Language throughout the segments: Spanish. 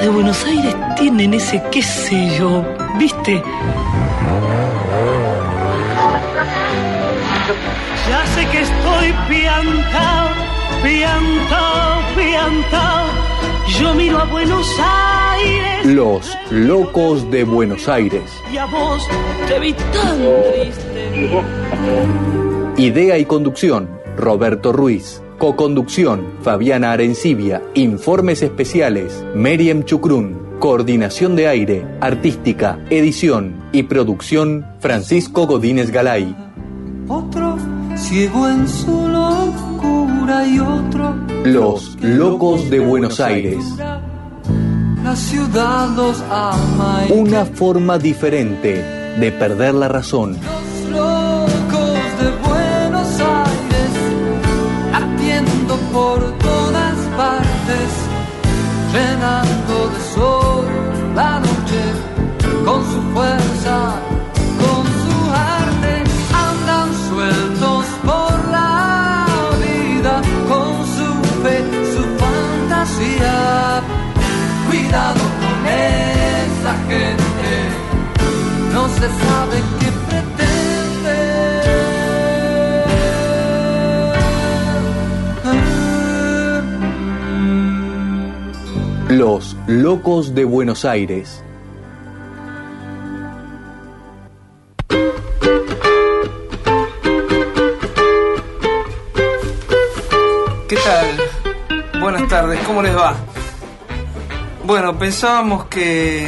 de Buenos Aires tienen ese qué sé yo, ¿viste? Ya sé que estoy piantao. Yo miro a Buenos Aires. Los locos de Buenos Aires. Y a vos te vi tan triste. Idea y conducción, Roberto Ruiz. Coconducción, Fabiana Arencibia. Informes especiales, Meriem Chucrún. Coordinación de aire, artística, edición y producción, Francisco Godínez Galay. Otro ciego en su locura y otro. Los locos de Buenos Aires. La ciudad los ama. Una forma diferente de perder la razón. Los locos de Buenos Aires, latiendo por todas partes, llenando de sol la noche con su fuerza, con su arte, andan sueltos por la vida con su fe, su fantasía. Cuidado con esa gente, no se sabe qué pretende. Los locos de Buenos Aires. ¿Qué tal? Buenas tardes, ¿cómo les va? Bueno, pensábamos que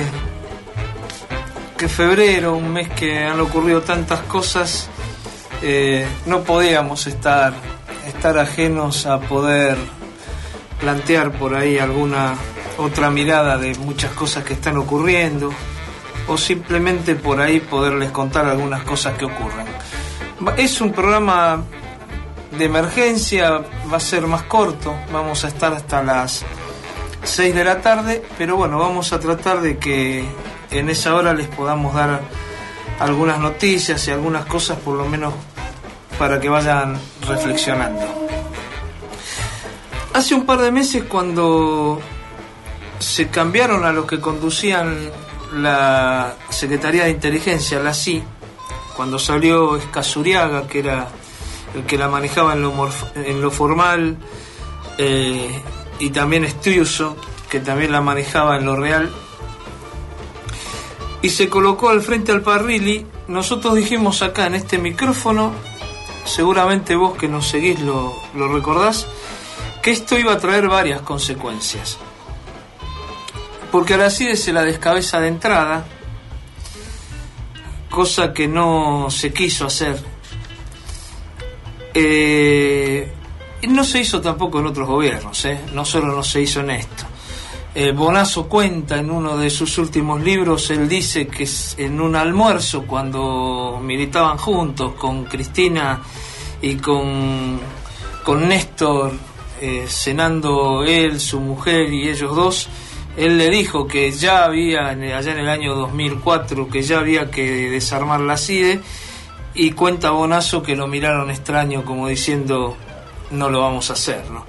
febrero, un mes que han ocurrido tantas cosas, no podíamos estar ajenos a poder plantear por ahí alguna otra mirada de muchas cosas que están ocurriendo, o simplemente por ahí poderles contar algunas cosas que ocurren. Es un programa de emergencia, va a ser más corto, vamos a estar hasta las 6 de la tarde, pero bueno, vamos a tratar de que en esa hora les podamos dar algunas noticias y algunas cosas, por lo menos para que vayan reflexionando. Hace un par de meses, cuando se cambiaron a los que conducían la Secretaría de Inteligencia, la SI, cuando salió Escazuriaga, que era el que la manejaba en lo formal, y también Estiuso, que también la manejaba en lo real, y se colocó al frente al Parrilli, nosotros dijimos acá en este micrófono, seguramente vos que nos seguís lo recordás, que esto iba a traer varias consecuencias. Porque a la CIDE se la descabeza de entrada, cosa que no se quiso hacer. Y no se hizo tampoco en otros gobiernos, no solo no se hizo en esto. Bonazo cuenta en uno de sus últimos libros, él dice que en un almuerzo, cuando militaban juntos con Cristina y con Néstor, cenando él, su mujer y ellos dos, él le dijo que ya había, allá en el año 2004, que ya había que desarmar la CIDE, y cuenta Bonazo que lo miraron extraño, como diciendo, no lo vamos a hacer, ¿no?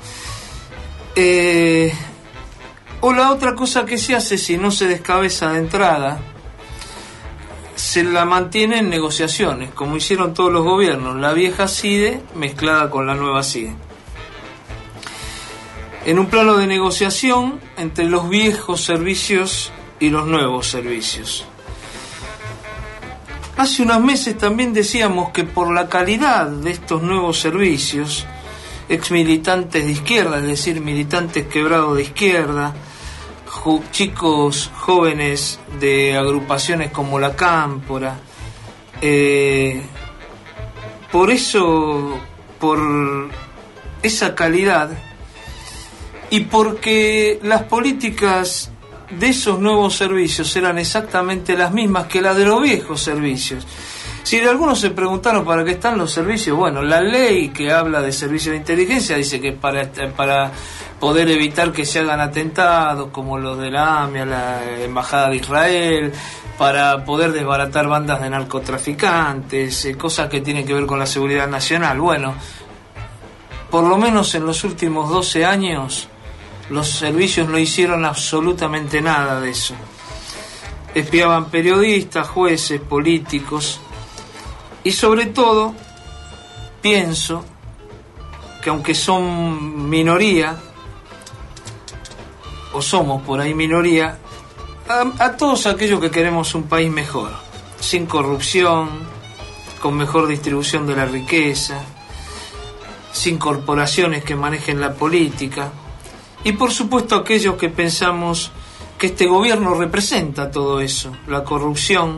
O la otra cosa que se hace, si no se descabeza de entrada, se la mantiene en negociaciones, como hicieron todos los gobiernos, la vieja CIDE mezclada con la nueva CIDE. En un plano de negociación entre los viejos servicios y los nuevos servicios. Hace unos meses también decíamos que por la calidad de estos nuevos servicios, exmilitantes de izquierda, es decir, militantes quebrados de izquierda, chicos jóvenes de agrupaciones como La Cámpora, por eso, por esa calidad, y porque las políticas de esos nuevos servicios eran exactamente las mismas que las de los viejos servicios. Si algunos se preguntaron para qué están los servicios, bueno, la ley que habla de servicios de inteligencia dice que para poder evitar que se hagan atentados como los de la AMIA, la Embajada de Israel, para poder desbaratar bandas de narcotraficantes, cosas que tienen que ver con la seguridad nacional. Bueno, por lo menos en los últimos 12 años Los servicios no hicieron absolutamente nada de eso. Espiaban periodistas, jueces, políticos, y sobre todo pienso que aunque son minoría, o somos por ahí minoría, a todos aquellos que queremos un país mejor, sin corrupción, con mejor distribución de la riqueza, sin corporaciones que manejen la política, y por supuesto aquellos que pensamos que este gobierno representa todo eso, la corrupción,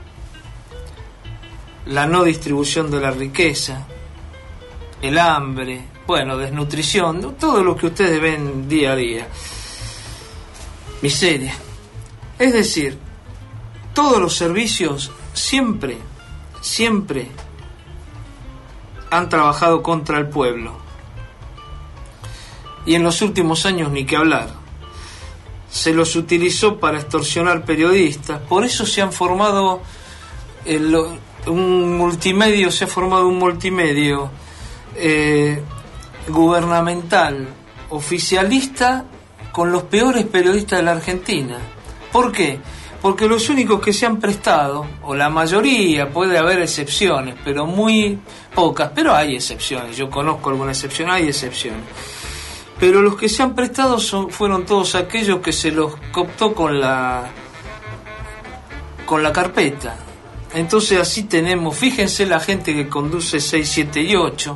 la no distribución de la riqueza, el hambre, bueno, desnutrición, todo lo que ustedes ven día a día, miseria. Es decir, todos los servicios siempre han trabajado contra el pueblo. Y en los últimos años ni que hablar. Se los utilizó para extorsionar periodistas. Por eso se han formado un multimedio gubernamental, oficialista, con los peores periodistas de la Argentina. ¿Por qué? Porque los únicos que se han prestado, o la mayoría, puede haber excepciones, pero muy pocas, pero hay excepciones, yo conozco alguna excepción, hay excepciones. Pero los que se han prestado fueron todos aquellos que se los cooptó con la carpeta. Entonces así tenemos, fíjense la gente que conduce 6, 7 y 8.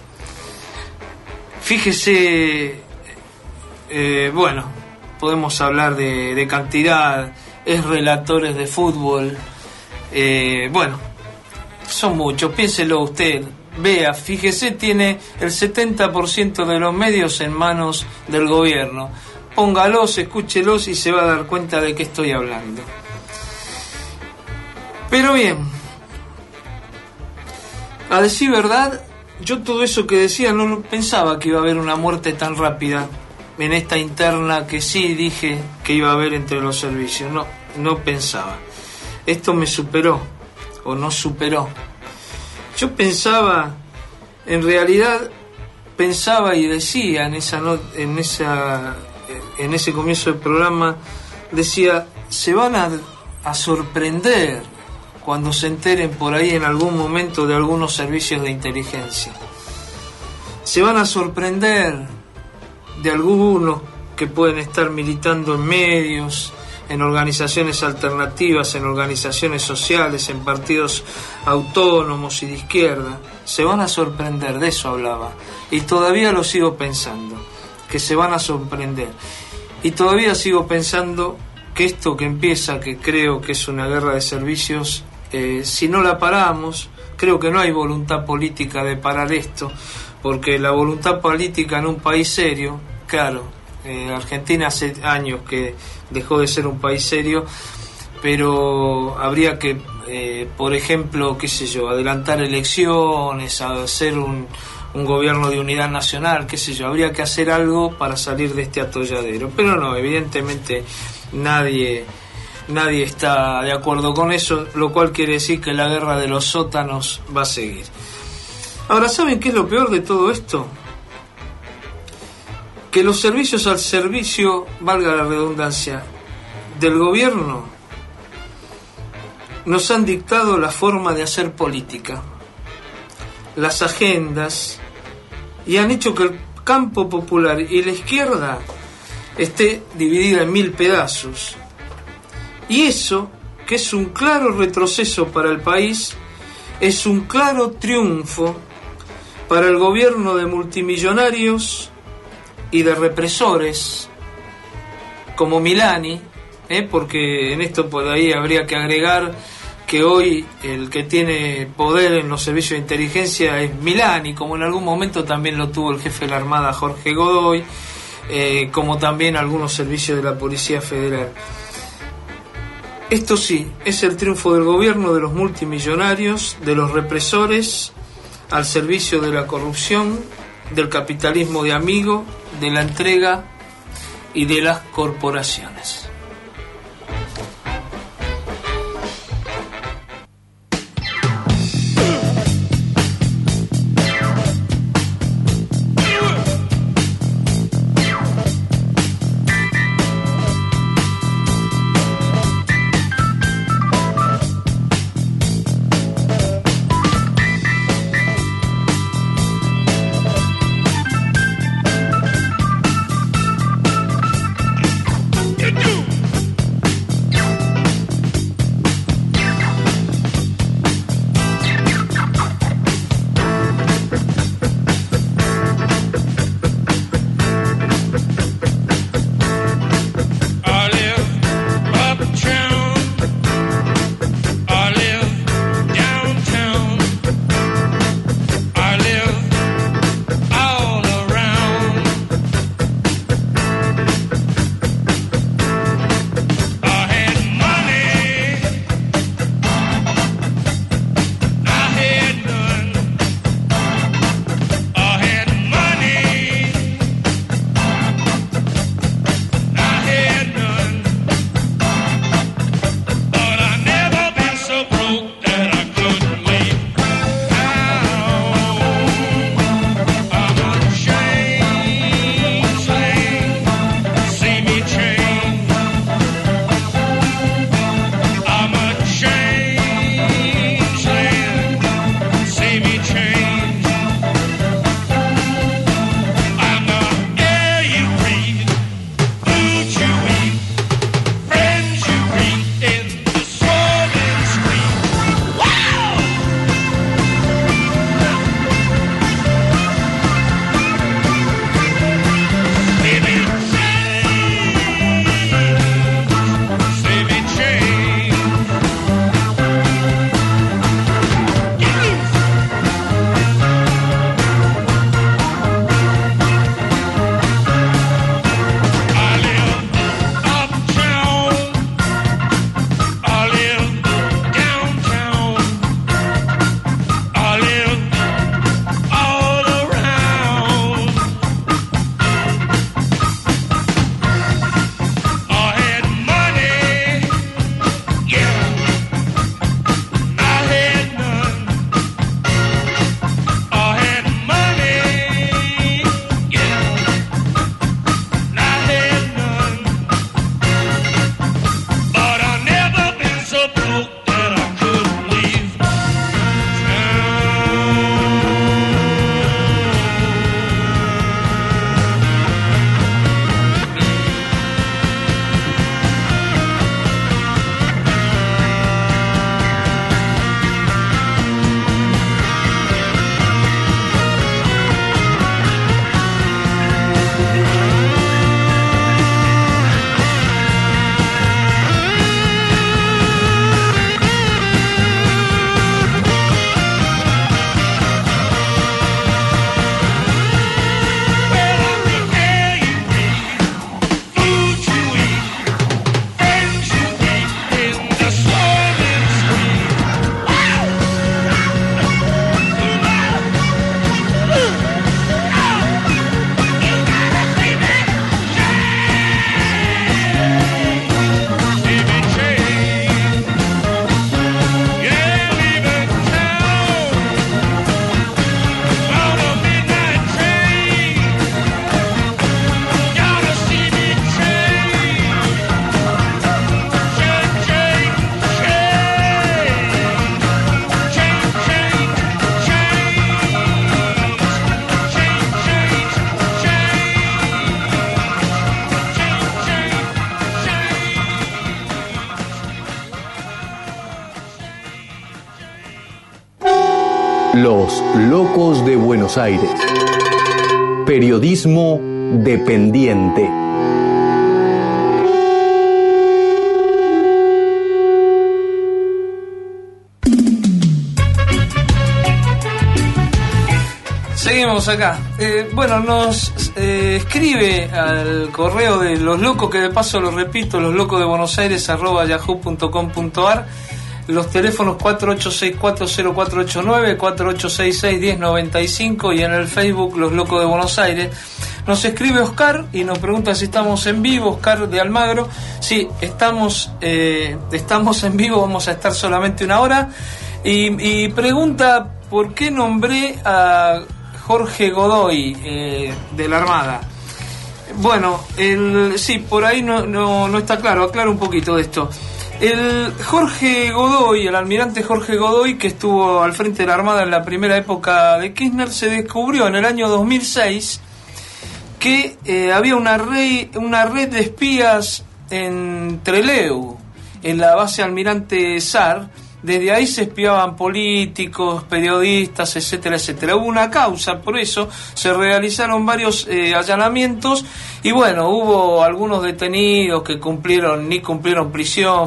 Fíjese, bueno, podemos hablar de cantidad, es relatores de fútbol, bueno, son muchos, piénselo usted. Vea, fíjese, tiene el 70% de los medios en manos del gobierno. Póngalos, escúchelos y se va a dar cuenta de qué estoy hablando. Pero bien, a decir verdad, yo todo eso que decía no pensaba que iba a haber una muerte tan rápida en esta interna que sí dije que iba a haber entre los servicios. No pensaba. Esto me superó, o no superó. Yo pensaba, en realidad pensaba y decía en ese comienzo del programa, decía, se van a sorprender cuando se enteren por ahí en algún momento de algunos servicios de inteligencia. Se van a sorprender de algunos que pueden estar militando en medios, en organizaciones alternativas, en organizaciones sociales, en partidos autónomos y de izquierda. Se van a sorprender, de eso hablaba. Y todavía lo sigo pensando, que se van a sorprender. Y todavía sigo pensando que esto que empieza, que creo que es una guerra de servicios, si no la paramos, creo que no hay voluntad política de parar esto, porque la voluntad política en un país serio, claro, Argentina hace años que dejó de ser un país serio, pero habría que, por ejemplo, qué sé yo, adelantar elecciones, hacer un gobierno de unidad nacional, qué sé yo, habría que hacer algo para salir de este atolladero, pero no, evidentemente nadie está de acuerdo con eso, lo cual quiere decir que la guerra de los sótanos va a seguir. Ahora, ¿saben qué es lo peor de todo esto? Que los servicios al servicio, valga la redundancia, del gobierno, nos han dictado la forma de hacer política, las agendas, y han hecho que el campo popular y la izquierda esté dividida en 1000 pedazos. Y eso, que es un claro retroceso para el país, es un claro triunfo para el gobierno de multimillonarios y de represores como Milani, porque en esto por ahí habría que agregar que hoy el que tiene poder en los servicios de inteligencia es Milani, como en algún momento también lo tuvo el jefe de la Armada Jorge Godoy, como también algunos servicios de la Policía Federal. Esto sí, es el triunfo del gobierno de los multimillonarios, de los represores, al servicio de la corrupción, del capitalismo de amigo, de la entrega y de las corporaciones. Los Locos de Buenos Aires. Periodismo dependiente. Seguimos acá. Nos escribe al correo de Los Locos, que de paso lo repito, loslocosdebuenosaires@yahoo.com.ar. Los teléfonos 48640489, 4866-1095 y en el Facebook Los Locos de Buenos Aires. Nos escribe Oscar y nos pregunta si estamos en vivo. Oscar de Almagro. Sí, estamos en vivo, vamos a estar solamente una hora. Y pregunta por qué nombré a Jorge Godoy de la Armada. Bueno, sí, por ahí no está claro, aclaro un poquito de esto. El Jorge Godoy, el almirante Jorge Godoy, que estuvo al frente de la Armada en la primera época de Kirchner, se descubrió en el año 2006 que había una red de espías en Trelew, en la base Almirante Sar. Desde ahí se espiaban políticos, periodistas, etcétera, etcétera. Hubo una causa, por eso se realizaron varios allanamientos y bueno, hubo algunos detenidos que ni cumplieron prisión,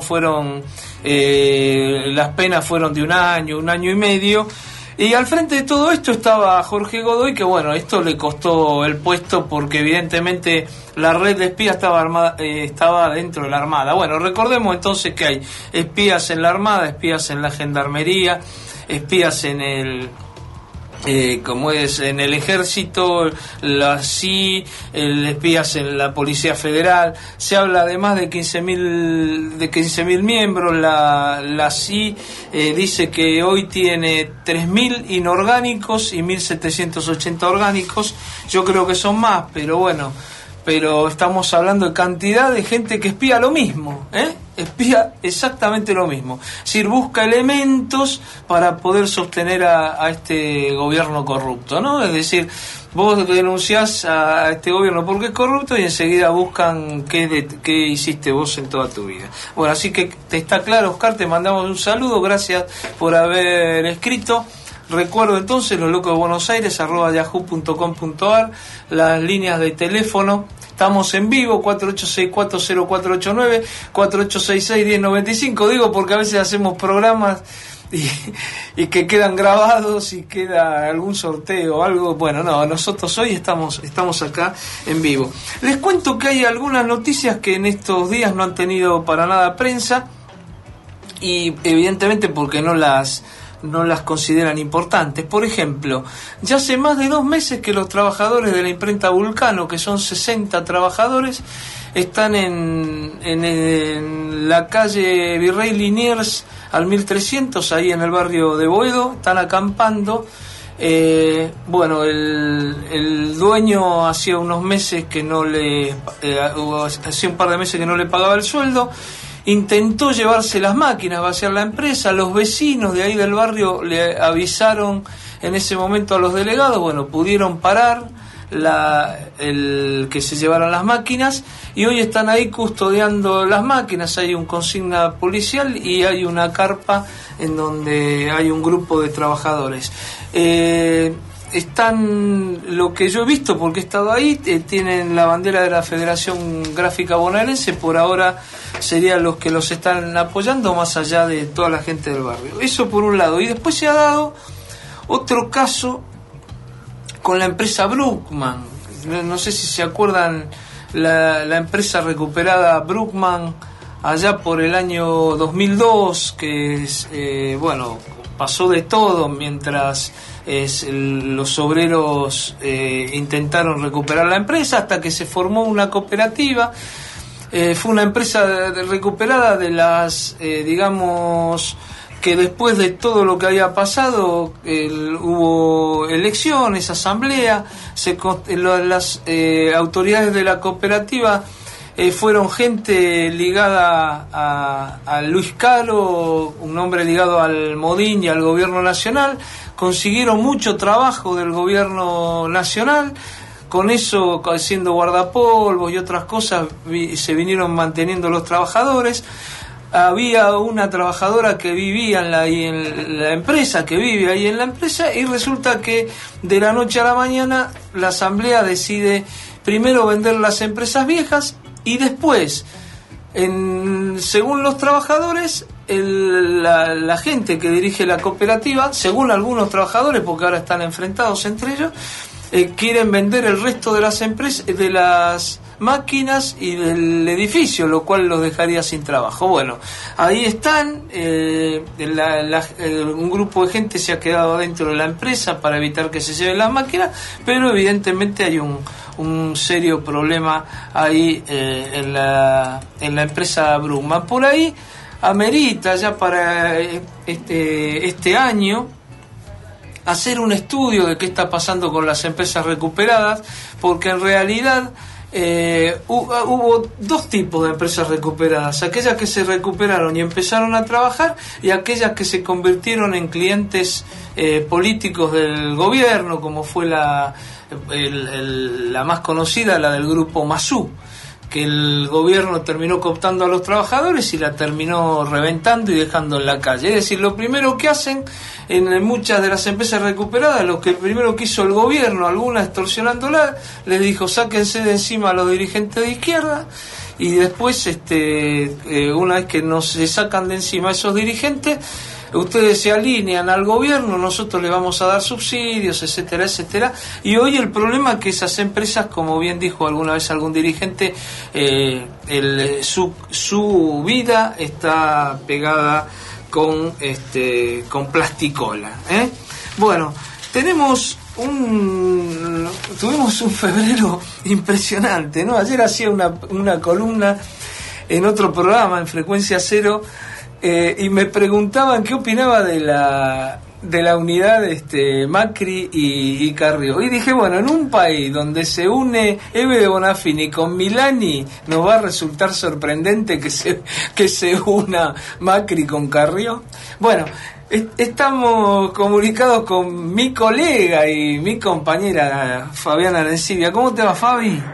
las penas fueron de un año y medio. Y al frente de todo esto estaba Jorge Godoy, que bueno, esto le costó el puesto porque evidentemente la red de espías estaba dentro de la Armada. Bueno, recordemos entonces que hay espías en la Armada, espías en la Gendarmería, espías en el en el Ejército, la CI, espías en la Policía Federal. Se habla de más de 15.000 miembros. La CI dice que hoy tiene 3.000 inorgánicos y 1.780 orgánicos. Yo creo que son más, pero estamos hablando de cantidad de gente que espía lo mismo, espía exactamente lo mismo. Es decir, busca elementos para poder sostener a este gobierno corrupto, ¿no? Es decir, vos denunciás a este gobierno porque es corrupto y enseguida buscan qué hiciste vos en toda tu vida. Bueno, así que te está claro, Oscar, te mandamos un saludo, gracias por haber escrito. Recuerdo entonces loslocosdebuenosaires@yahoo.com.ar, las líneas de teléfono. Estamos en vivo, 48640489, 4866-1095. Digo porque a veces hacemos programas y que quedan grabados y queda algún sorteo o algo. Bueno, no, nosotros hoy estamos acá en vivo. Les cuento que hay algunas noticias que en estos días no han tenido para nada prensa y evidentemente porque no las consideran importantes. Por ejemplo, ya hace más de 2 meses que los trabajadores de la imprenta Vulcano, que son 60 trabajadores, están en la calle Virrey Liniers al 1300, ahí en el barrio de Boedo, están acampando. El dueño hacía unos meses que hacía un par de meses que no le pagaba el sueldo. Intentó llevarse las máquinas, vaciar la empresa. Los vecinos de ahí del barrio le avisaron en ese momento a los delegados. Bueno, pudieron parar el que se llevaran las máquinas y hoy están ahí custodiando las máquinas. Hay un consigna policial y hay una carpa en donde hay un grupo de trabajadores. Están, lo que yo he visto porque he estado ahí, tienen la bandera de la Federación Gráfica Bonaerense. Por ahora serían los que los están apoyando, más allá de toda la gente del barrio. Eso por un lado. Y después se ha dado otro caso con la empresa Bruckmann. No sé si se acuerdan, la empresa recuperada Bruckmann allá por el año 2002, que pasó de todo mientras los obreros intentaron recuperar la empresa, hasta que se formó una cooperativa. Fue una empresa recuperada de las, que después de todo lo que había pasado, hubo elecciones, asamblea, las autoridades de la cooperativa fueron gente ligada a Luis Caro, un hombre ligado al Modín y al gobierno nacional. Consiguieron mucho trabajo del gobierno nacional. Con eso, haciendo guardapolvos y otras cosas, se vinieron manteniendo los trabajadores. había una trabajadora que vivía en la empresa, que vive ahí en la empresa, y resulta que de la noche a la mañana la asamblea decide primero vender las empresas viejas y después, según los trabajadores, la gente que dirige la cooperativa, según algunos trabajadores, porque ahora están enfrentados entre ellos, quieren vender el resto de las empresas, de las máquinas y del edificio, lo cual los dejaría sin trabajo. Bueno, ahí están, un grupo de gente se ha quedado dentro de la empresa para evitar que se lleven las máquinas, pero evidentemente hay un serio problema ahí en la empresa Brugman. Por ahí amerita ya para este año hacer un estudio de qué está pasando con las empresas recuperadas, porque en realidad hubo dos tipos de empresas recuperadas: aquellas que se recuperaron y empezaron a trabajar, y aquellas que se convirtieron en clientes políticos del gobierno, como fue la más conocida, la del grupo Masú, que el gobierno terminó cooptando a los trabajadores y la terminó reventando y dejando en la calle. Es decir, lo primero que hacen en muchas de las empresas recuperadas, lo que primero que hizo el gobierno, algunas extorsionándola, les dijo: sáquense de encima a los dirigentes de izquierda, y después, una vez que nos se sacan de encima a esos dirigentes, ustedes se alinean al gobierno, nosotros les vamos a dar subsidios, etcétera, etcétera. Y hoy el problema es que esas empresas, como bien dijo alguna vez algún dirigente, su vida está pegada con plasticola, ¿eh? Bueno, tuvimos un febrero impresionante, ¿no? Ayer hacía una columna en otro programa, en Frecuencia Cero, y me preguntaban qué opinaba de la unidad Macri y Carrió. Y dije, bueno, en un país donde se une Eve Bonafini con Milani, nos va a resultar sorprendente que se una Macri con Carrió. Bueno, estamos comunicados con mi colega y mi compañera Fabiana Arencibia. ¿Cómo te va, Fabi?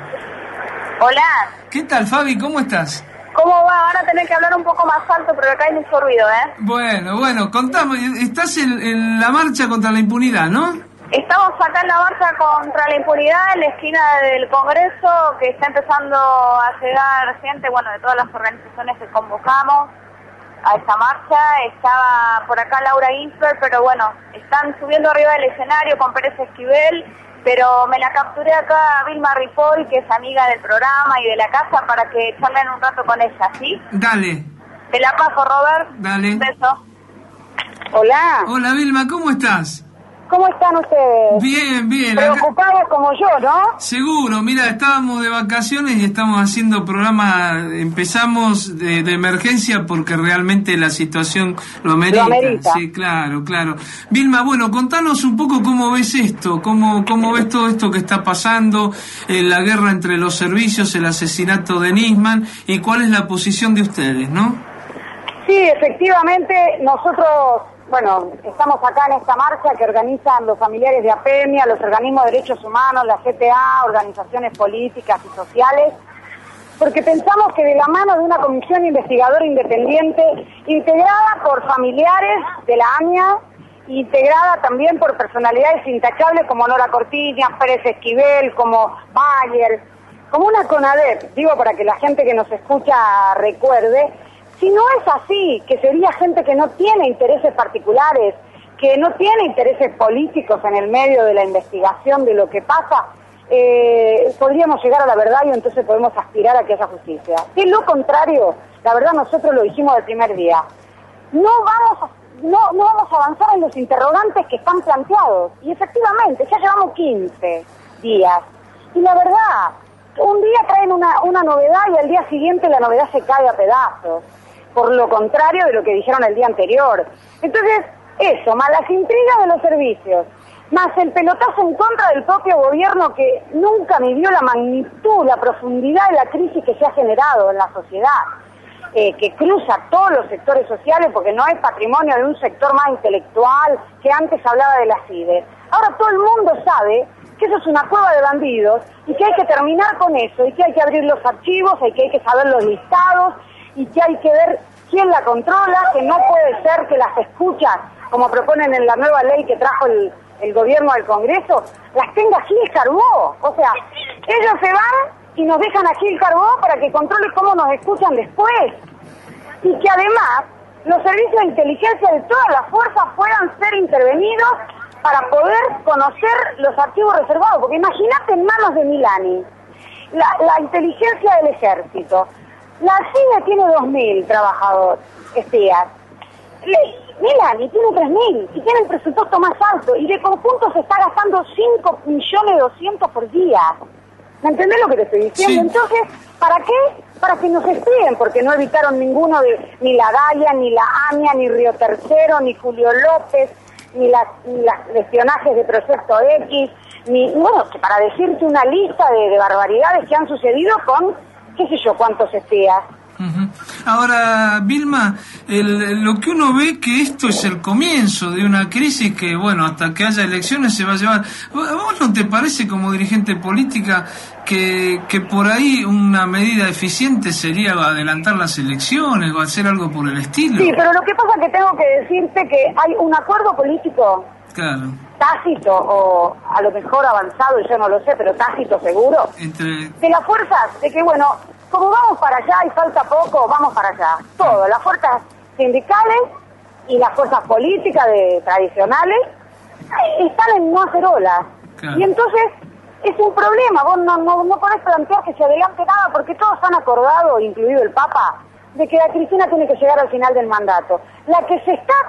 Hola. ¿Qué tal, Fabi? ¿Cómo estás? ¿Cómo va? Ahora tenés que hablar un poco más alto porque acá hay mucho ruido, ¿eh? Bueno, contame, estás en la marcha contra la impunidad, ¿no? Estamos acá en la marcha contra la impunidad en la esquina del Congreso, que está empezando a llegar gente, bueno, de todas las organizaciones que convocamos a esta marcha. Estaba por acá Laura Ginsberg, pero bueno, están subiendo arriba del escenario con Pérez Esquivel, pero me la capturé acá a Vilma Ripoll, que es amiga del programa y de la casa, para que charlen un rato con ella, ¿sí? Dale. Te la paso, Robert. Dale. Un beso. Hola. Hola, Vilma, ¿cómo estás? ¿Cómo están ustedes? Bien. Preocupados como yo, ¿no? Seguro, mira, estábamos de vacaciones y estamos haciendo programa, empezamos de emergencia porque realmente la situación lo amerita. Sí, claro. Vilma, bueno, contanos un poco cómo ves esto, cómo ves todo esto que está pasando, la guerra entre los servicios, el asesinato de Nisman, y cuál es la posición de ustedes, ¿no? Sí, efectivamente, nosotros... Bueno, estamos acá en esta marcha que organizan los familiares de APEMIA, los organismos de derechos humanos, la CTA, organizaciones políticas y sociales, porque pensamos que de la mano de una comisión investigadora independiente, integrada por familiares de la AMIA, integrada también por personalidades intachables como Nora Cortiñas, Pérez Esquivel, como Bayer, como una CONADEP, digo para que la gente que nos escucha recuerde. Si no es así, que sería gente que no tiene intereses particulares, que no tiene intereses políticos en el medio de la investigación de lo que pasa, podríamos llegar a la verdad y entonces podemos aspirar a que haya justicia. Si es lo contrario, la verdad nosotros lo dijimos del primer día, no vamos a avanzar en los interrogantes que están planteados. Y efectivamente, ya llevamos 15 días. Y la verdad, un día traen una novedad y al día siguiente la novedad se cae a pedazos, por lo contrario de lo que dijeron el día anterior. Entonces, eso, más las intrigas de los servicios, más el pelotazo en contra del propio gobierno que nunca midió la magnitud, la profundidad de la crisis que se ha generado en la sociedad, que cruza todos los sectores sociales, porque no es patrimonio de un sector más intelectual que antes hablaba de las CIDE. Ahora todo el mundo sabe que eso es una cueva de bandidos y que hay que terminar con eso, y que hay que abrir los archivos, y que hay que saber los listados, y que hay que ver quién la controla, que no puede ser que las escuchas, como proponen en la nueva ley que trajo el gobierno al Congreso, las tenga Gil Carbó. O sea, ellos se van y nos dejan a Gil Carbó para que controle cómo nos escuchan después. Y que además los servicios de inteligencia de todas las fuerzas puedan ser intervenidos para poder conocer los archivos reservados. Porque imagínate en manos de Milani, la inteligencia del ejército. La CIDE tiene 2.000 trabajadores, espías. Milani tiene 3.000 y tiene el presupuesto más alto. Y de conjunto se está gastando 5.200.000 por día. ¿Me entendés lo que te estoy diciendo? Sí. Entonces, ¿para qué? Para que nos espíen, porque no evitaron ninguno ni la Daya, ni la AMIA, ni Río Tercero, ni Julio López, ni las espionajes de Proyecto X, bueno, para decirte una lista de barbaridades que han sucedido con, qué sé yo, cuántos espías. Uh-huh. Ahora, Vilma, lo que uno ve que esto es el comienzo de una crisis que, bueno, hasta que haya elecciones se va a llevar. ¿A vos no te parece, como dirigente política, que por ahí una medida eficiente sería adelantar las elecciones o hacer algo por el estilo? Sí, pero lo que pasa es que tengo que decirte que hay un acuerdo político, claro, tácito o a lo mejor avanzado, yo no lo sé, pero tácito seguro, de las fuerzas, de que, bueno, como vamos para allá y falta poco, vamos para allá. Todo, las fuerzas sindicales y las fuerzas políticas tradicionales están en no hacer olas. Claro. Y entonces es un problema, vos no podés plantear que se adelante nada, porque todos han acordado, incluido el Papa, de que la Cristina tiene que llegar al final del mandato. La que se está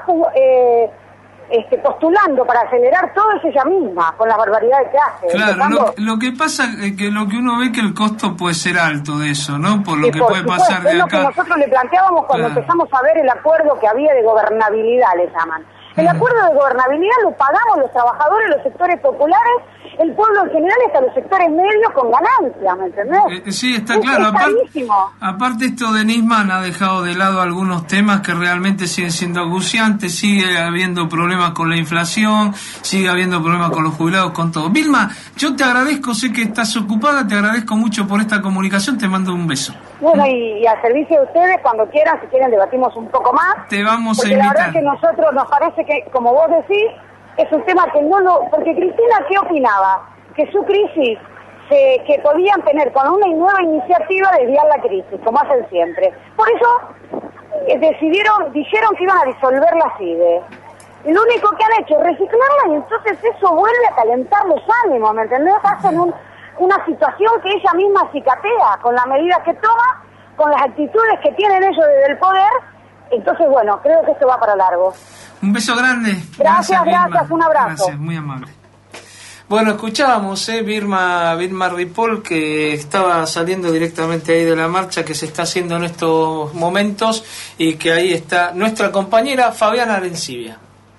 postulando para acelerar todo es ella misma, con las barbaridades que hace. Claro, lo que pasa es que lo que uno ve que el costo puede ser alto de eso, ¿no? Por lo que puede pasar de acá. Es lo que nosotros le planteábamos cuando empezamos a ver el acuerdo que había de gobernabilidad, le llaman. El acuerdo de gobernabilidad lo pagamos los trabajadores, los sectores populares, el pueblo en general, hasta los sectores medios con ganancias, ¿me entendés? Sí, está claro. Aparte esto de Nisman ha dejado de lado algunos temas que realmente siguen siendo acuciantes, sigue habiendo problemas con la inflación, sigue habiendo problemas con los jubilados, con todo. Vilma, yo te agradezco, sé que estás ocupada, te agradezco mucho por esta comunicación, te mando un beso. Bueno, y al servicio de ustedes, cuando quieran, si quieren, debatimos un poco más. Te vamos a invitar. Porque la verdad que nosotros nos parece que, como vos decís, es un tema que no lo... Porque Cristina, ¿qué opinaba? Que su crisis, que podían tener con una nueva iniciativa desviar la crisis, como hacen siempre. Por eso dijeron que iban a disolver la CIDE. Lo único que han hecho es reciclarla y entonces eso vuelve a calentar los ánimos, ¿me entendés? Hacen una situación que ella misma cicatea con las medidas que toma, con las actitudes que tienen ellos desde el poder. Entonces, bueno, creo que esto va para largo. Un beso grande. Gracias, un abrazo. Gracias, muy amable. Bueno, escuchábamos Vilma Ripoll, que estaba saliendo directamente ahí de la marcha que se está haciendo en estos momentos, y que ahí está nuestra compañera Fabiana Arencibia.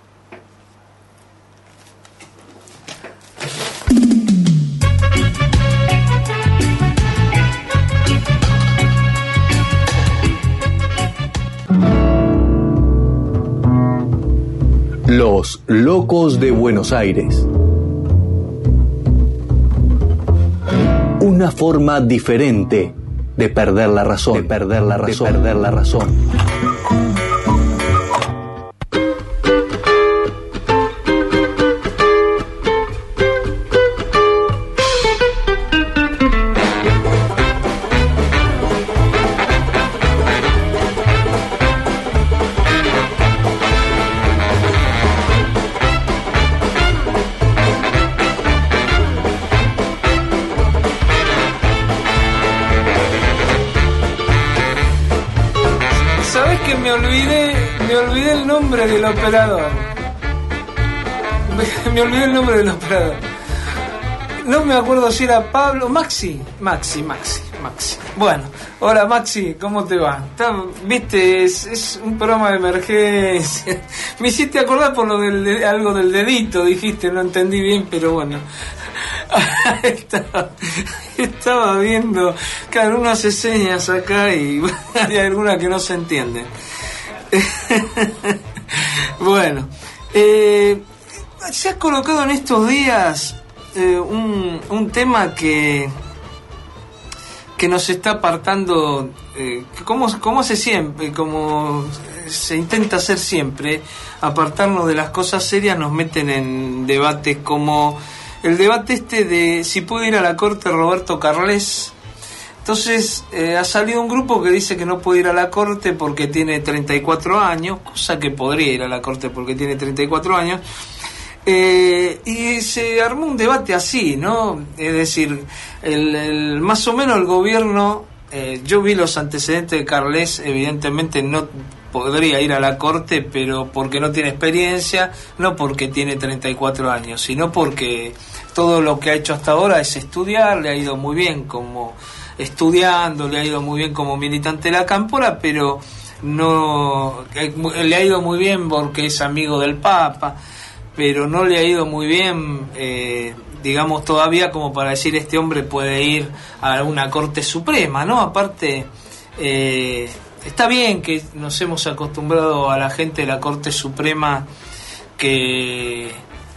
Los locos de Buenos Aires. Una forma diferente de perder la razón, Me olvidé el nombre del operador. No me acuerdo si era Pablo, Maxi. Bueno, hola Maxi, ¿cómo te va? Viste, es un programa de emergencia. Me hiciste acordar por algo del dedito, dijiste, no entendí bien, pero bueno. Estaba viendo, claro, uno hace señas acá y hay algunas que no se entienden. Bueno, se ha colocado en estos días un tema que que nos está apartando, como hace siempre, como se intenta hacer siempre, apartarnos de las cosas serias, nos meten en debates como el debate de si puede ir a la corte Roberto Carles. Entonces ha salido un grupo que dice que no puede ir a la corte porque tiene 34 años, cosa que podría ir a la corte porque tiene 34 años. Y se armó un debate así, ¿no? Es decir, más o menos el gobierno, yo vi los antecedentes de Carles, evidentemente no podría ir a la corte, pero porque no tiene experiencia, no porque tiene 34 años, sino porque todo lo que ha hecho hasta ahora es estudiar, le ha ido muy bien como estudiando, le ha ido muy bien como militante de la Cámpora, pero no le ha ido muy bien porque es amigo del Papa, pero no le ha ido muy bien, digamos, todavía como para decir este hombre puede ir a una Corte Suprema, ¿no? Aparte, está bien que nos hemos acostumbrado a la gente de la Corte Suprema que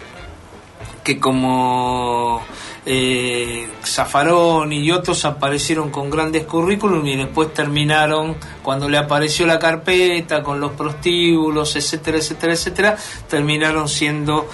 como Zaffaroni y otros aparecieron con grandes currículum y después terminaron, cuando le apareció la carpeta con los prostíbulos, etcétera, etcétera, etcétera, terminaron siendo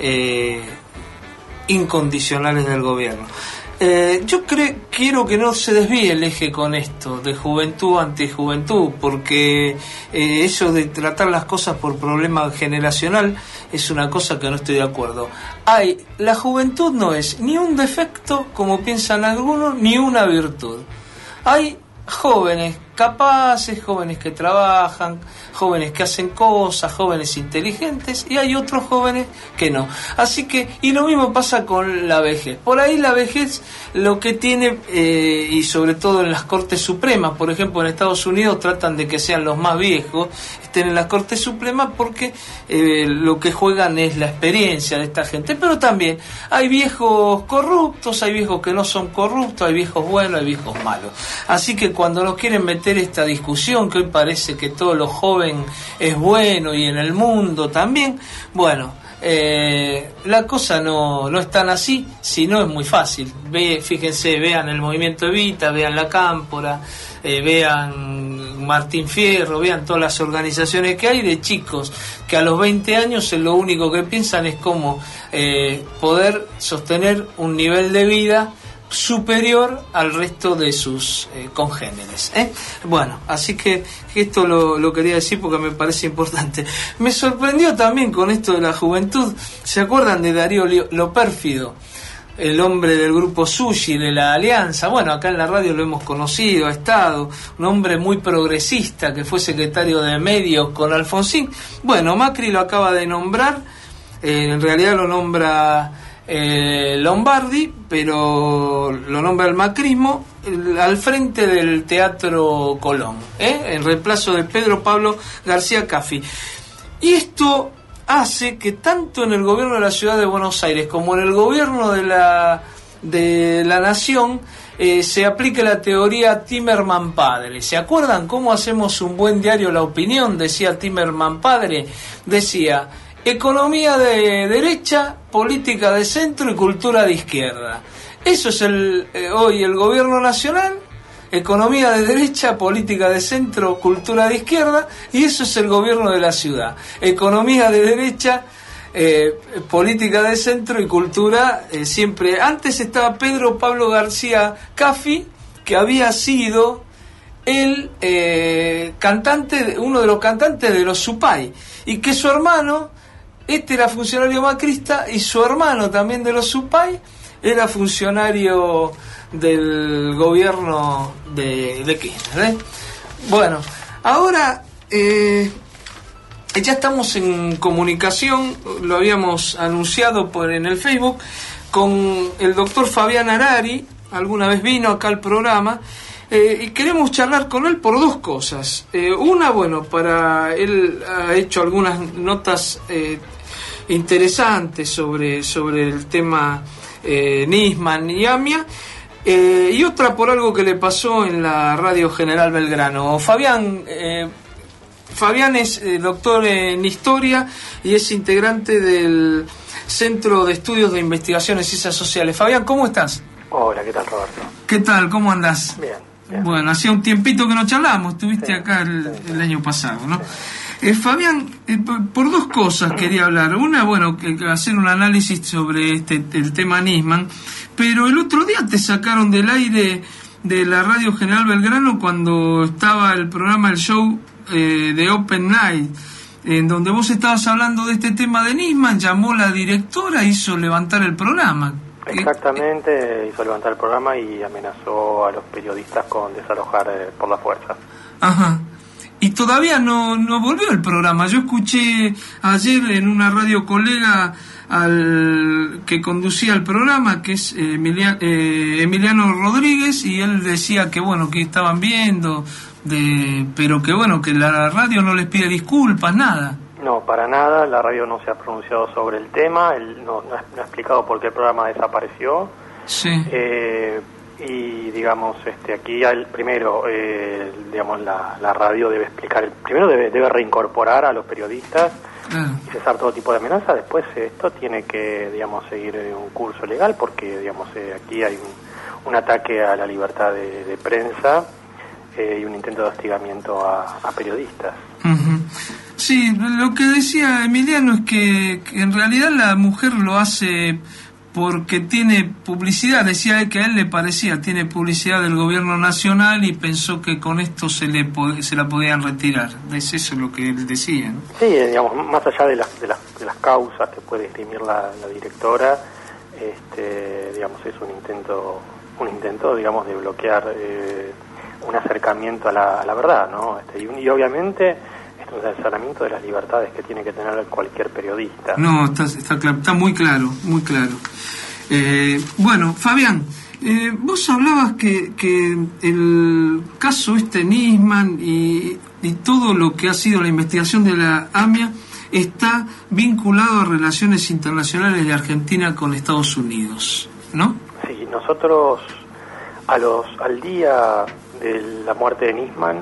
incondicionales del gobierno. Yo quiero que no se desvíe el eje con esto de juventud antijuventud, porque eso de tratar las cosas por problema generacional es una cosa que no estoy de acuerdo. La juventud no es ni un defecto, como piensan algunos, ni una virtud. Hay jóvenes capaces, jóvenes que trabajan, jóvenes que hacen cosas, jóvenes inteligentes, y hay otros jóvenes que no. Así que, y lo mismo pasa con la vejez. Por ahí la vejez lo que tiene, y sobre todo en las Cortes Supremas, por ejemplo en Estados Unidos tratan de que sean los más viejos, estén en las Cortes Supremas porque lo que juegan es la experiencia de esta gente. Pero también hay viejos corruptos, hay viejos que no son corruptos, hay viejos buenos, hay viejos malos. Así que cuando nos quieren meter esta discusión, que hoy parece que todo lo joven es bueno y en el mundo también, bueno, la cosa no es tan así, sino es muy fácil. Fíjense, vean el movimiento Evita, vean la Cámpora, vean Martín Fierro, vean todas las organizaciones que hay de chicos que a los 20 años lo único que piensan es cómo poder sostener un nivel de vida superior al resto de sus congéneres. Bueno, así que esto lo quería decir porque me parece importante. Me sorprendió también con esto de la juventud. ¿Se acuerdan de Darío Lo Pérfido? El hombre del grupo Sushi, de la Alianza. Bueno, acá en la radio lo hemos conocido, ha estado. Un hombre muy progresista que fue secretario de Medios con Alfonsín. Bueno, Macri lo acaba de nombrar. En realidad lo nombra Lombardi, pero lo nombra el macrismo al frente del Teatro Colón, en reemplazo de Pedro Pablo García Caffi. Y esto hace que tanto en el gobierno de la ciudad de Buenos Aires como en el gobierno de la nación se aplique la teoría Timerman padre. ¿Se acuerdan cómo hacemos un buen diario La Opinión? Decía Timerman padre, decía: economía de derecha, política de centro y cultura de izquierda. Eso es hoy el gobierno nacional: economía de derecha, política de centro, cultura de izquierda, y eso es el gobierno de la ciudad: economía de derecha, política de centro y cultura siempre. Antes estaba Pedro Pablo García Caffi, que había sido el cantante, uno de los cantantes de los Supay, y que su hermano, era funcionario macrista, y su hermano también de los Supay era funcionario del gobierno de Kirchner. Bueno, ahora ya estamos en comunicación, lo habíamos anunciado en el Facebook, con el doctor Fabián Harari. Alguna vez vino acá al programa, y queremos charlar con él por dos cosas. Una, bueno, él ha hecho algunas notas interesantes sobre el tema Nisman y AMIA, y otra por algo que le pasó en la Radio General Belgrano. Fabián es doctor en Historia y es integrante del Centro de Estudios de Investigaciones y Ciencias Sociales. Fabián, ¿cómo estás? Hola, ¿qué tal, Roberto? ¿Qué tal? ¿Cómo andás? Bien. Bueno, hacía un tiempito que no charlábamos, estuviste acá el año pasado, ¿no? Fabián, por dos cosas quería hablar. Una, bueno, que hacer un análisis sobre el tema Nisman, pero el otro día te sacaron del aire de la Radio General Belgrano cuando estaba el programa, el show de Open Night, en donde vos estabas hablando de este tema de Nisman, llamó la directora, hizo levantar el programa. Exactamente, hizo levantar el programa y amenazó a los periodistas con desalojar por la fuerza. Ajá. Y todavía no volvió el programa. Yo escuché ayer en una radio colega al que conducía el programa, que es Emiliano Rodríguez, y él decía que bueno, que estaban viendo, pero que bueno, que la radio no les pide disculpas, nada. No, para nada, la radio no se ha pronunciado sobre el tema, él no ha explicado por qué el programa desapareció. Sí. Y digamos, aquí primero, digamos, la radio debe explicar, primero debe reincorporar a los periodistas y cesar todo tipo de amenaza. Después esto tiene que, digamos, seguir un curso legal, porque, digamos, aquí hay un ataque a la libertad de prensa y un intento de hostigamiento a periodistas. Uh-huh. Sí, lo que decía Emiliano es que en realidad la mujer lo hace porque tiene publicidad. Decía que a él le parecía, tiene publicidad del gobierno nacional y pensó que con esto se la podían retirar. Es eso lo que él decía, ¿no? Sí, digamos, más allá de las causas que puede esgrimir la directora, digamos, es un intento, digamos, de bloquear un acercamiento a la verdad, ¿no? Y obviamente esto es un cercenamiento de las libertades que tiene que tener cualquier periodista. No, está muy claro, muy claro. Bueno, Fabián, vos hablabas que el caso Nisman y todo lo que ha sido la investigación de la AMIA está vinculado a relaciones internacionales de Argentina con Estados Unidos, ¿no? Sí, nosotros al día de la muerte de Nisman,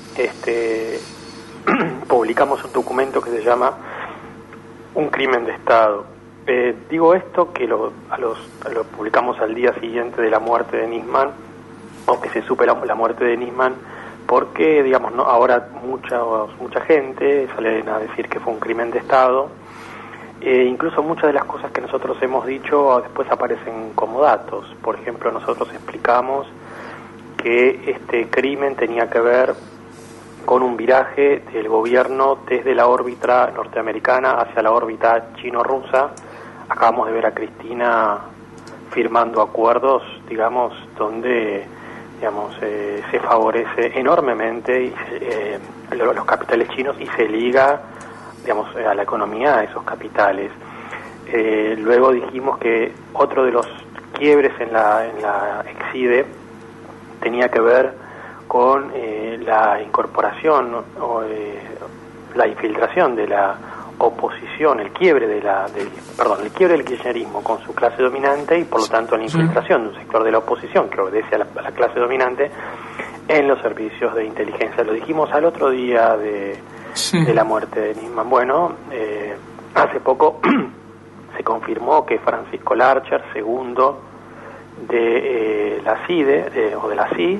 publicamos un documento que se llama Un crimen de Estado. Digo esto que lo publicamos al día siguiente de la muerte de Nisman, o que se supe la muerte de Nisman, porque, digamos, no, ahora mucha gente salen a decir que fue un crimen de Estado. Incluso muchas de las cosas que nosotros hemos dicho después aparecen como datos. Por ejemplo, nosotros explicamos que este crimen tenía que ver con un viraje del gobierno desde la órbita norteamericana hacia la órbita chino-rusa. Acabamos de ver a Cristina firmando acuerdos, digamos, donde, digamos, se favorece enormemente los capitales chinos y se liga, digamos, a la economía de esos capitales. Luego dijimos que otro de los quiebres en la Exide tenía que ver con la incorporación o la infiltración de la oposición, el quiebre del kirchnerismo con su clase dominante, y por lo tanto la infiltración de un sector de la oposición que obedece a la clase dominante en los servicios de inteligencia. Lo dijimos al otro día de la muerte de Nisman. Bueno, hace poco se confirmó que Francisco Larcher, segundo de la CIDE, o de la CI,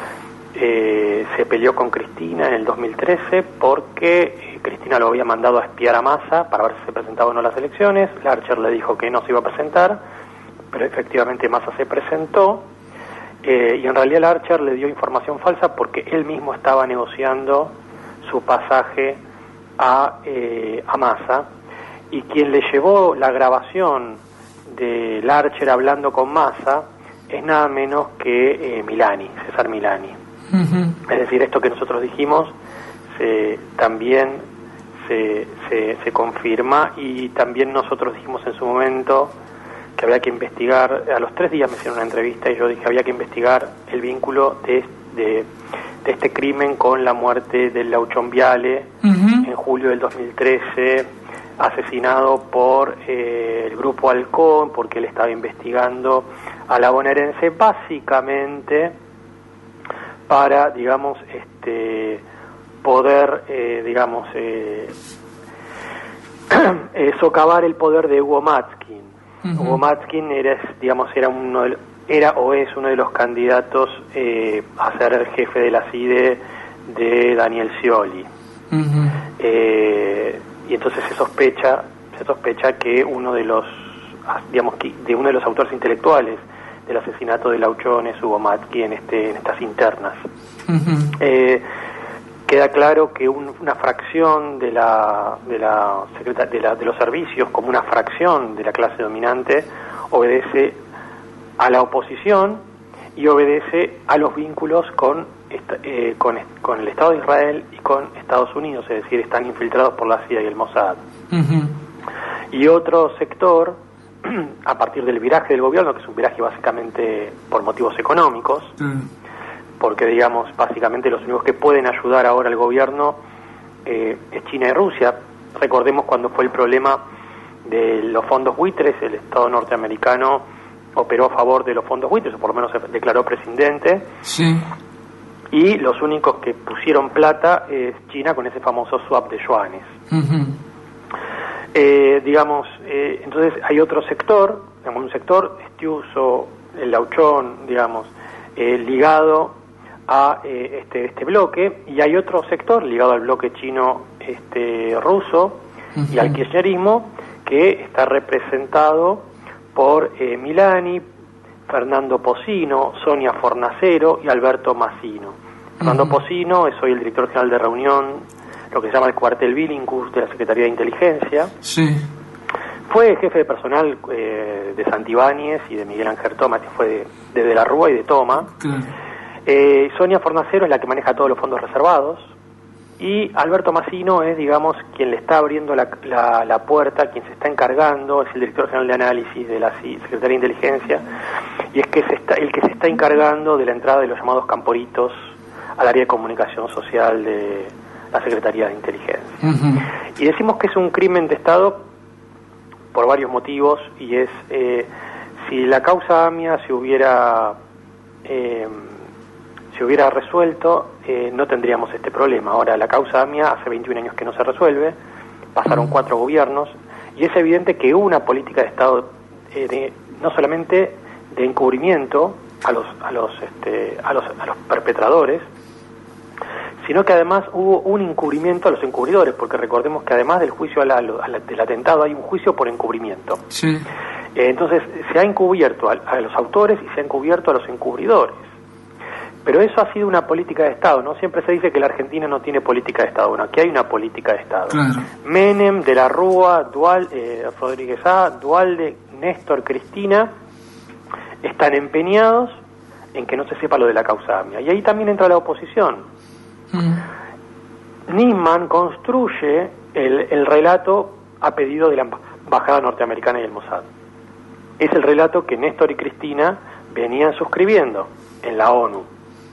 se peleó con Cristina en el 2013 porque Cristina lo había mandado a espiar a Massa para ver si se presentaba o no las elecciones. Larcher le dijo que no se iba a presentar, pero efectivamente Massa se presentó, y en realidad Larcher le dio información falsa porque él mismo estaba negociando su pasaje a Massa, y quien le llevó la grabación de Larcher hablando con Massa es nada menos que César Milani. Uh-huh. Es decir, esto que nosotros dijimos también se confirma, y también nosotros dijimos en su momento que había que investigar. A los 3 días me hicieron una entrevista y yo dije que había que investigar el vínculo de este crimen con la muerte del Lauchón Viale, uh-huh, en julio del 2013, asesinado por el Grupo Halcón, porque él estaba investigando a la bonaerense básicamente para, digamos, poder, digamos, socavar el poder de Hugo Matzkin. Uh-huh. Hugo Matzkin era uno era o es uno de los candidatos a ser el jefe de la CIDE de Daniel Scioli. Y entonces se sospecha que uno de los, digamos, de uno de los autores intelectuales del asesinato de Lauchon es Hugo Matki en estas internas. Queda claro que una fracción de los servicios, como una fracción de la clase dominante, obedece a la oposición y obedece a los vínculos con el Estado de Israel y con Estados Unidos, es decir, están infiltrados por la CIA y el Mossad. Y otro sector, a partir del viraje del gobierno, que es un viraje básicamente por motivos económicos, porque, digamos, básicamente los únicos que pueden ayudar ahora al gobierno es China y Rusia. Recordemos cuando fue el problema de los fondos buitres, el Estado norteamericano operó a favor de los fondos buitres, o por lo menos se declaró prescindente. Sí. Y los únicos que pusieron plata es China con ese famoso swap de yuanes. Entonces hay otro sector, digamos, un sector Estiuso, el Lauchon, digamos, ligado a este bloque, y hay otro sector ligado al bloque chino ruso y al kirchnerismo, que está representado por Milani, Fernando Pocino, Sonia Fornacero y Alberto Massino. Fernando Pocino es hoy el director general de Reunión, lo que se llama el cuartel Billinghus de la Secretaría de Inteligencia. Sí. Fue jefe de personal de Santibáñez y de Miguel Ángel Toma, que fue de la Rúa y de Toma. Sonia Fornacero es la que maneja todos los fondos reservados, y Alberto Massino es, digamos, quien le está abriendo la puerta, quien se está encargando, es el director general de análisis de la Secretaría de Inteligencia, y es que el que se está encargando de la entrada de los llamados camporitos al área de comunicación social de la Secretaría de Inteligencia. Y decimos que es un crimen de Estado por varios motivos, y es, si la causa AMIA se hubiera resuelto, no tendríamos este problema. Ahora, la causa AMIA hace 21 años que no se resuelve, pasaron 4 gobiernos, y es evidente que hubo una política de Estado no solamente de encubrimiento a los perpetradores, sino que además hubo un encubrimiento a los encubridores, porque recordemos que además del juicio del atentado hay un juicio por encubrimiento. Sí. Entonces se ha encubierto a los autores y se ha encubierto a los encubridores. Pero eso ha sido una política de Estado, ¿no? Siempre se dice que la Argentina no tiene política de Estado. Bueno, aquí hay una política de Estado. Claro. Menem, De la Rúa, Rodríguez A, Duhalde, Néstor, Cristina están empeñados en que no se sepa lo de la causa AMIA. Y ahí también entra la oposición. Nisman construye el relato a pedido de la embajada norteamericana y el Mossad. Es el relato que Néstor y Cristina venían suscribiendo en la ONU.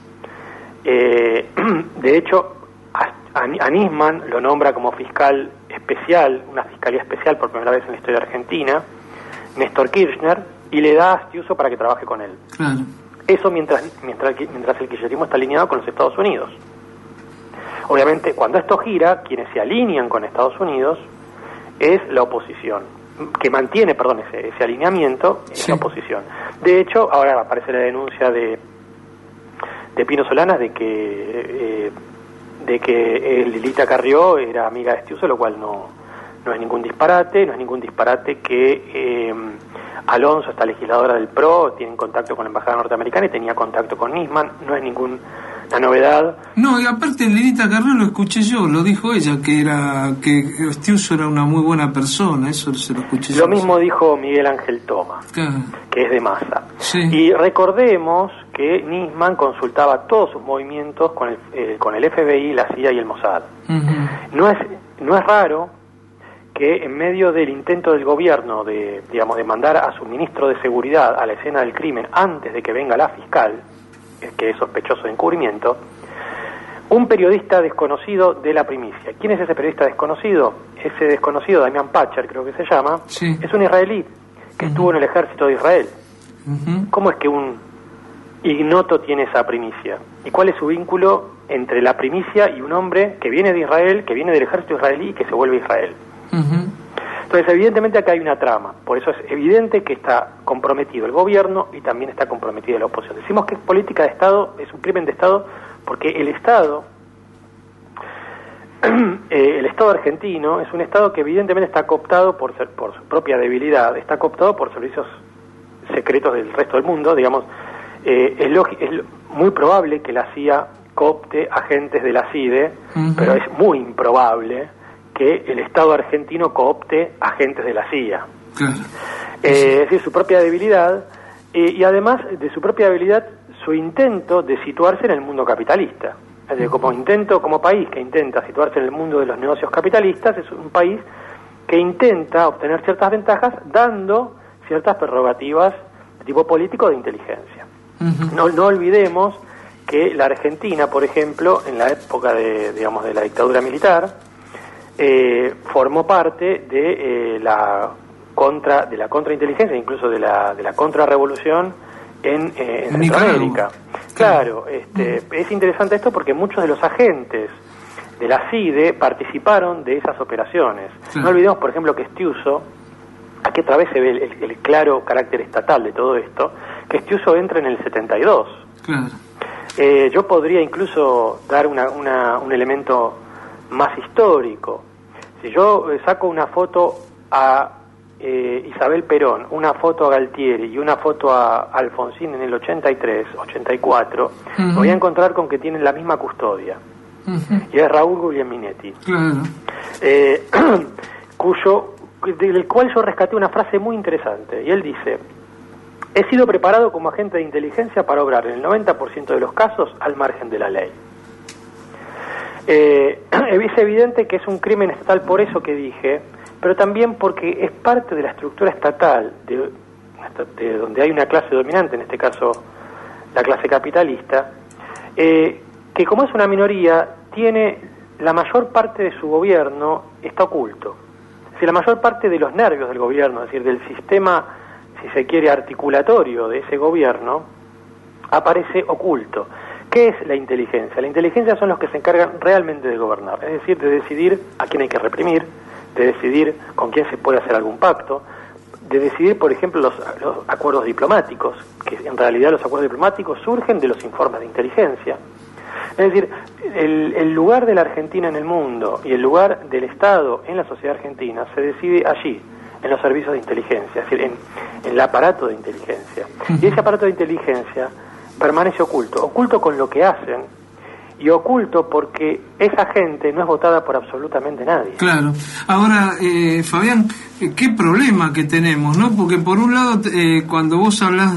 De hecho, a Nisman lo nombra como fiscal especial, una fiscalía especial por primera vez en la historia argentina, Néstor Kirchner, y le da a Estiuso para que trabaje con él. Claro. Eso mientras el kirchnerismo está alineado con los Estados Unidos. Obviamente, cuando esto gira, quienes se alinean con Estados Unidos es la oposición, que mantiene, ese alineamiento es la oposición. De hecho, ahora aparece la denuncia de Pino Solanas de que Lilita Carrió era amiga de Estiuso, lo cual no es ningún disparate. No es ningún disparate que Alonso, esta legisladora del PRO, tiene contacto con la embajada norteamericana y tenía contacto con Nisman. No es ninguna novedad. No, y aparte Lilita Carrió lo escuché yo, lo dijo ella, que Estiuso era una muy buena persona, eso se lo escuché yo. Lo mismo dijo Miguel Ángel Toma, que es de Massa. Sí. Y recordemos que Nisman consultaba todos sus movimientos con el FBI, la CIA y el Mossad. No es raro que en medio del intento del gobierno de mandar a su ministro de Seguridad a la escena del crimen antes de que venga la fiscal, que es sospechoso de encubrimiento, un periodista desconocido de la primicia. ¿Quién es ese periodista desconocido? Ese desconocido, Damián Pacher, creo que se llama, es un israelí que estuvo en el ejército de Israel. ¿Cómo es que un ignoto tiene esa primicia? ¿Y cuál es su vínculo entre la primicia y un hombre que viene de Israel, que viene del ejército israelí y que se vuelve a Israel? Entonces, evidentemente acá hay una trama, por eso es evidente que está comprometido el gobierno y también está comprometida la oposición. Decimos que es política de Estado, es un crimen de Estado, porque el Estado argentino es un Estado que evidentemente está cooptado por su propia debilidad, está cooptado por servicios secretos del resto del mundo, digamos. Es muy probable que la CIA coopte agentes de la CIDE, pero es muy improbable que el Estado argentino coopte agentes de la CIA. Claro. Es decir, su propia debilidad, y además de su propia debilidad, su intento de situarse en el mundo capitalista. Es decir, como país que intenta situarse en el mundo de los negocios capitalistas, es un país que intenta obtener ciertas ventajas dando ciertas prerrogativas de tipo político de inteligencia. No olvidemos que la Argentina, por ejemplo, en la época de la dictadura militar, formó parte de la contrainteligencia, incluso de la contrarrevolución en Centroamérica. Claro, es interesante esto porque muchos de los agentes de la CIDE participaron de esas operaciones. No olvidemos, por ejemplo, que Estiuso, aquí otra vez se ve el claro carácter estatal de todo esto, que Estiuso entra en el 72. Claro. Yo podría incluso dar un elemento más histórico. Si yo saco una foto a Isabel Perón, una foto a Galtieri y una foto a Alfonsín en el 83, 84, me voy a encontrar con que tienen la misma custodia. Y es Raúl Guglielminetti. Del cual yo rescaté una frase muy interesante. Y él dice: he sido preparado como agente de inteligencia para obrar en el 90% de los casos al margen de la ley. Es evidente que es un crimen estatal por eso que dije, pero también porque es parte de la estructura estatal de donde hay una clase dominante, en este caso la clase capitalista, que como es una minoría, tiene la mayor parte de su gobierno está oculto. Es decir, la mayor parte de los nervios del gobierno, es decir, del sistema, si se quiere, articulatorio de ese gobierno, aparece oculto. ¿Qué es la inteligencia? La inteligencia son los que se encargan realmente de gobernar, es decir, de decidir a quién hay que reprimir, de decidir con quién se puede hacer algún pacto, de decidir, por ejemplo, los acuerdos diplomáticos, que en realidad los acuerdos diplomáticos surgen de los informes de inteligencia. Es decir, el lugar de la Argentina en el mundo y el lugar del Estado en la sociedad argentina se decide allí, en los servicios de inteligencia, es decir, en el aparato de inteligencia. Y ese aparato de inteligencia permanece oculto con lo que hacen, y oculto porque esa gente no es votada por absolutamente nadie. Claro. Ahora, Fabián, qué problema que tenemos, ¿no? Porque por un lado, cuando vos hablas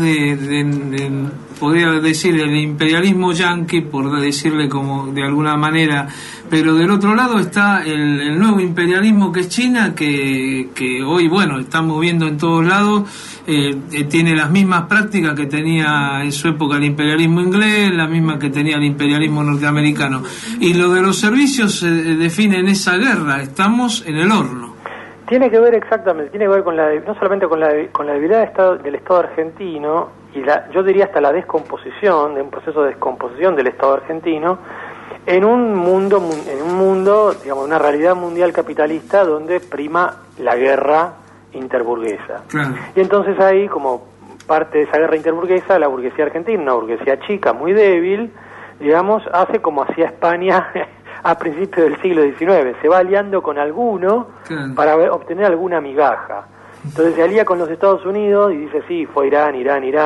podría decir el imperialismo yanqui, por decirle como de alguna manera, pero del otro lado está el nuevo imperialismo que es China, que hoy, bueno, estamos viendo en todos lados, tiene las mismas prácticas que tenía en su época el imperialismo inglés, las mismas que tenía el imperialismo norteamericano. Y lo de los servicios se define en esa guerra, estamos en el horno. Tiene que ver exactamente, tiene que ver con no solamente con la debilidad del Estado argentino, y yo diría hasta la descomposición, de un proceso de descomposición del Estado argentino, en un mundo, digamos, una realidad mundial capitalista donde prima la guerra interburguesa. Claro. Y entonces ahí, como parte de esa guerra interburguesa, la burguesía argentina, una burguesía chica, muy débil, digamos, hace como hacía España a principios del siglo XIX, se va aliando con alguno para obtener alguna migaja. Entonces se alía con los Estados Unidos y dice, sí, fue Irán,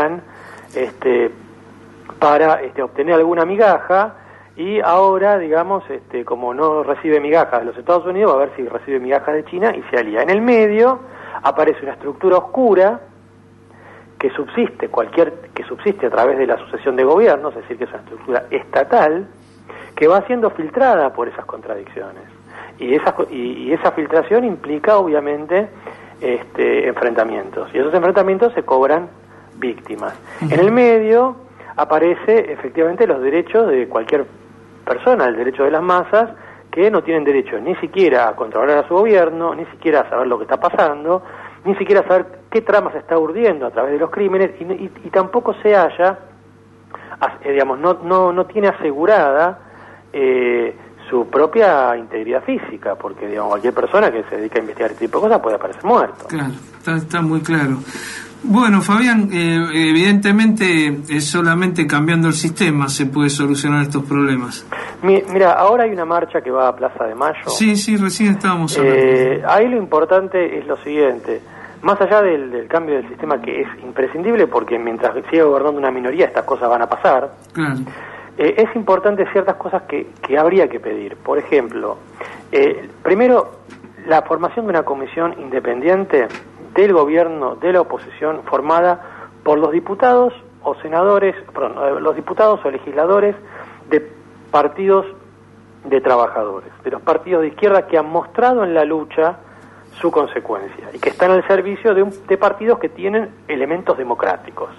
para obtener alguna migaja, y ahora, digamos, como no recibe migajas de los Estados Unidos, va a ver si recibe migajas de China y se alía. En el medio aparece una estructura oscura que subsiste a través de la sucesión de gobiernos, es decir, que es una estructura estatal que va siendo filtrada por esas contradicciones. Y esa filtración implica, obviamente, enfrentamientos. Y esos enfrentamientos se cobran víctimas. En el medio aparece, efectivamente, los derechos de cualquier persona, el derecho de las masas, que no tienen derecho ni siquiera a controlar a su gobierno, ni siquiera a saber lo que está pasando, ni siquiera a saber qué trama se está urdiendo a través de los crímenes, y tampoco se halla, digamos, no tiene asegurada su propia integridad física, porque digamos cualquier persona que se dedica a investigar este tipo de cosas puede aparecer muerto. Claro, está muy claro. Bueno, Fabián, evidentemente solamente cambiando el sistema se puede solucionar estos problemas. Mira, ahora hay una marcha que va a Plaza de Mayo. Sí, recién estábamos hablando. Ahí lo importante es lo siguiente. Más allá del cambio del sistema, que es imprescindible porque mientras siga gobernando una minoría estas cosas van a pasar, claro. Es importante ciertas cosas que habría que pedir. Por ejemplo, primero, la formación de una comisión independiente del gobierno, de la oposición, formada por los diputados o senadores, los diputados o legisladores de partidos de trabajadores, de los partidos de izquierda que han mostrado en la lucha su consecuencia y que están al servicio de partidos que tienen elementos democráticos.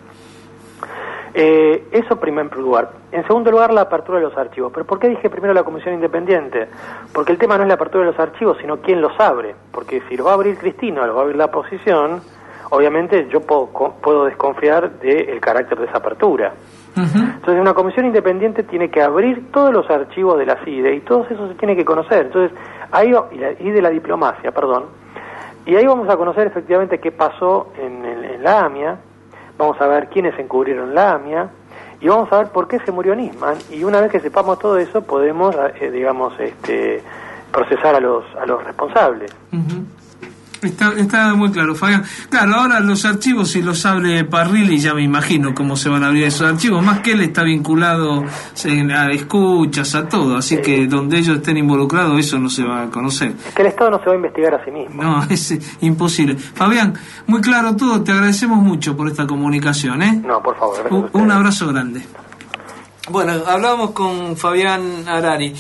Eso en primer lugar. En segundo lugar, la apertura de los archivos. ¿Pero por qué dije primero la comisión independiente? Porque el tema no es la apertura de los archivos, sino quién los abre. Porque si los va a abrir Cristina o los va a abrir la oposición, obviamente yo puedo desconfiar del carácter de esa apertura. Entonces una comisión independiente tiene que abrir todos los archivos de la CIDE y todo eso se tiene que conocer. Entonces y de la diplomacia, y ahí vamos a conocer efectivamente qué pasó en la AMIA. Vamos a ver quiénes encubrieron la AMIA y vamos a ver por qué se murió Nisman, y una vez que sepamos todo eso podemos procesar a los responsables. Está muy claro, Fabián. Claro, ahora los archivos, si los abre Parrilli, ya me imagino cómo se van a abrir esos archivos, más que él está vinculado a escuchas, a todo, así que donde ellos estén involucrados eso no se va a conocer. Es que el Estado no se va a investigar a sí mismo. No, es imposible. Fabián, muy claro todo, te agradecemos mucho por esta comunicación, ¿eh? No, por favor. Un abrazo grande. Bueno, hablábamos con Fabián Harari.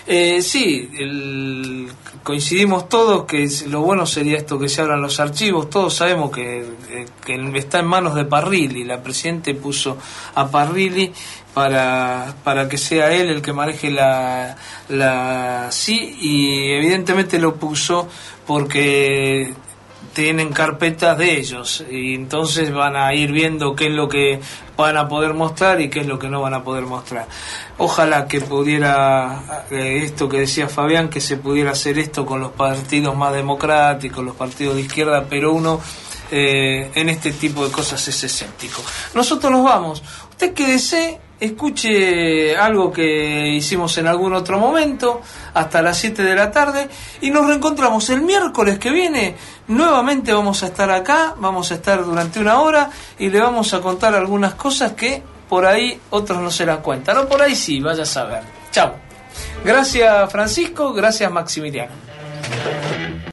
Coincidimos todos que lo bueno sería esto, que se abran los archivos. Todos sabemos que está en manos de Parrilli. La Presidente puso a Parrilli para que sea él el que maneje la CI, y evidentemente lo puso porque tienen carpetas de ellos y entonces van a ir viendo qué es lo que van a poder mostrar y qué es lo que no van a poder mostrar. Ojalá que pudiera, esto que decía Fabián, que se pudiera hacer esto con los partidos más democráticos, los partidos de izquierda, pero uno en este tipo de cosas es escéptico. Nosotros nos vamos. Usted quédese, escuche algo que hicimos en algún otro momento hasta las 7 de la tarde y nos reencontramos el miércoles que viene. Nuevamente vamos a estar acá, vamos a estar durante una hora y le vamos a contar algunas cosas que por ahí otros no se las cuentan, o por ahí sí, vaya a saber. Chao. Gracias Francisco, gracias Maximiliano.